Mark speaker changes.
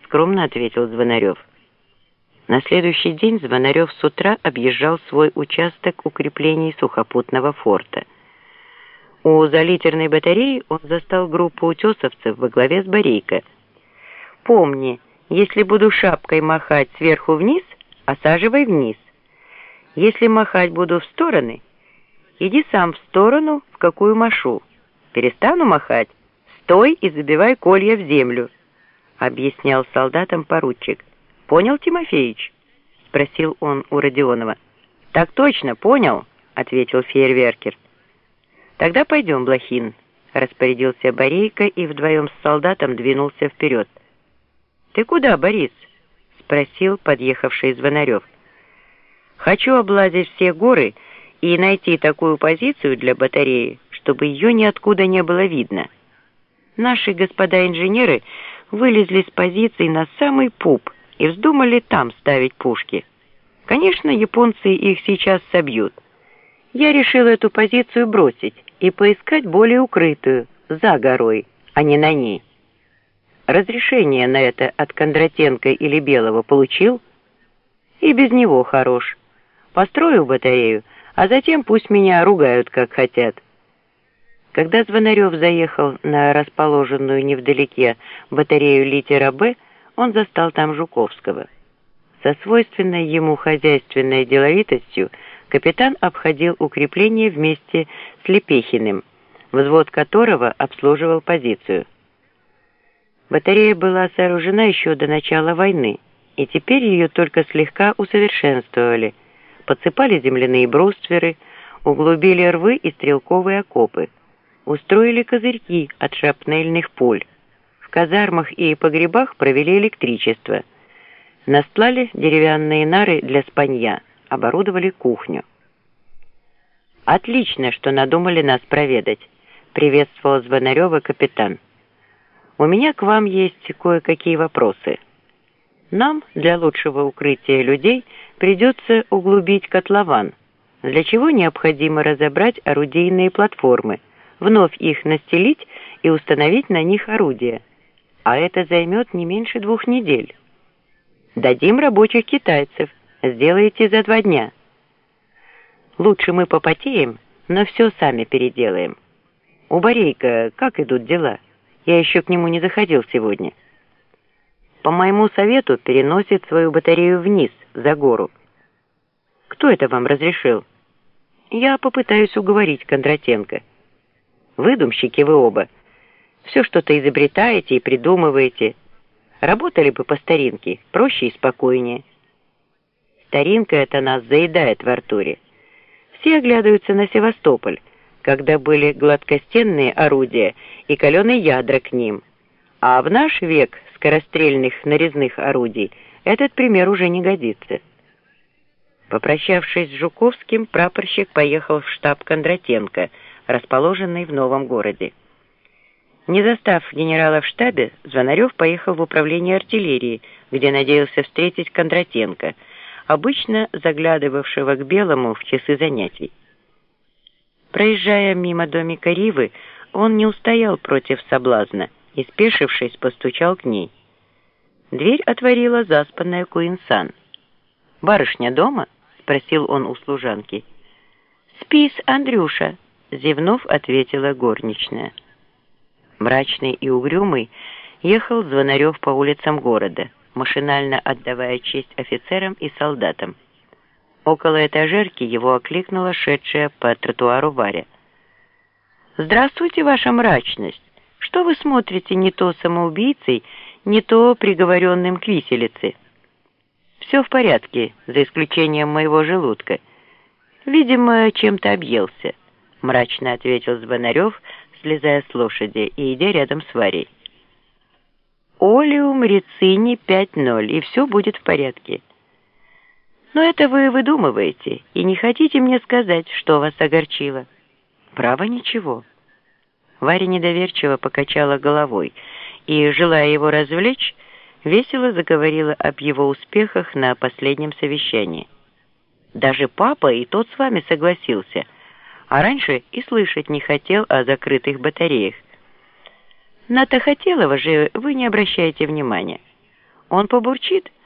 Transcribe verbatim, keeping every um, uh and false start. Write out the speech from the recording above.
Speaker 1: скромно ответил Звонарев. На следующий день Звонарев с утра объезжал свой участок укреплений сухопутного форта. У залитерной батареи он застал группу утесовцев во главе с Борейко. «Помни, если буду шапкой махать сверху вниз, осаживай вниз. Если махать буду в стороны, иди сам в сторону, в какую машу. Перестану махать, стой и забивай колья в землю», — объяснял солдатам поручик. «Понял, Тимофеич?» — спросил он у Родионова. «Так точно, понял», — ответил фейерверкер. «Тогда пойдем, Блохин», — распорядился Борейко и вдвоем с солдатом двинулся вперед. «Ты куда, Борис?» — спросил подъехавший Звонарев. «Хочу облазить все горы и найти такую позицию для батареи, чтобы ее ниоткуда не было видно. Наши господа инженеры вылезли с позиций на самый пуп и вздумали там ставить пушки. Конечно, японцы их сейчас собьют. Я решил эту позицию бросить и поискать более укрытую, за горой, а не на ней. Разрешение на это от Кондратенко или Белого получил? И без него хорош. Построю батарею, а затем пусть меня ругают, как хотят». Когда Звонарев заехал на расположенную невдалеке батарею литера «Б», он застал там Жуковского. Со свойственной ему хозяйственной деловитостью капитан обходил укрепление вместе с Лепехиным, взвод которого обслуживал позицию. Батарея была сооружена еще до начала войны, и теперь ее только слегка усовершенствовали, подсыпали земляные брустверы, углубили рвы и стрелковые окопы, устроили козырьки от шрапнельных пуль, в казармах и погребах провели электричество, настлали деревянные нары для спанья, оборудовали кухню. «Отлично, что надумали нас проведать», — приветствовал Звонарева капитан. «У меня к вам есть кое-какие вопросы. Нам для лучшего укрытия людей придется углубить котлован, для чего необходимо разобрать орудийные платформы, вновь их настелить и установить на них орудия, а это займет не меньше двух недель. Дадим рабочих китайцев, сделаете за два дня. Лучше мы попотеем, но все сами переделаем. У Борейко как идут дела? Я еще к нему не заходил сегодня. По моему совету переносит свою батарею вниз, за гору. Кто это вам разрешил? Я попытаюсь уговорить Кондратенко. Выдумщики вы оба. Все что-то изобретаете и придумываете. Работали бы по старинке, проще и спокойнее. Старинка это нас заедает в Артуре. Все оглядываются на Севастополь, когда были гладкостенные орудия и каленые ядра к ним. А в наш век скорострельных нарезных орудий этот пример уже не годится. Попрощавшись с Жуковским, прапорщик поехал в штаб Кондратенко, расположенный в новом городе. Не застав генерала в штабе, Звонарев поехал в управление артиллерии, где надеялся встретить Кондратенко, обычно заглядывавшего к Белому в часы занятий. Проезжая мимо домика Ривы, он не устоял против соблазна и, спешившись, постучал к ней. Дверь отворила заспанная Куинсан. «Барышня дома?» — спросил он у служанки. «Спись, Андрюша», — зевнув, ответила горничная. Мрачный и угрюмый ехал Звонарев по улицам города, машинально отдавая честь офицерам и солдатам. Около этажерки его окликнула шедшая по тротуару Варя. «Здравствуйте, ваша мрачность! Что вы смотрите не то самоубийцей, не то приговоренным к виселице?» «Все в порядке, за исключением моего желудка. Видимо, чем-то объелся», — мрачно ответил Звонарев, слезая с лошади и идя рядом с Варей. «Олеум рицини пять ноль, и все будет в порядке. Но это вы выдумываете и не хотите мне сказать, что вас огорчило». «Право, ничего». Варя недоверчиво покачала головой и, желая его развлечь, весело заговорила об его успехах на последнем совещании. «Даже папа и тот с вами согласился, а раньше и слышать не хотел о закрытых батареях. На Тахотелова же вы не обращаете внимания. Он побурчит,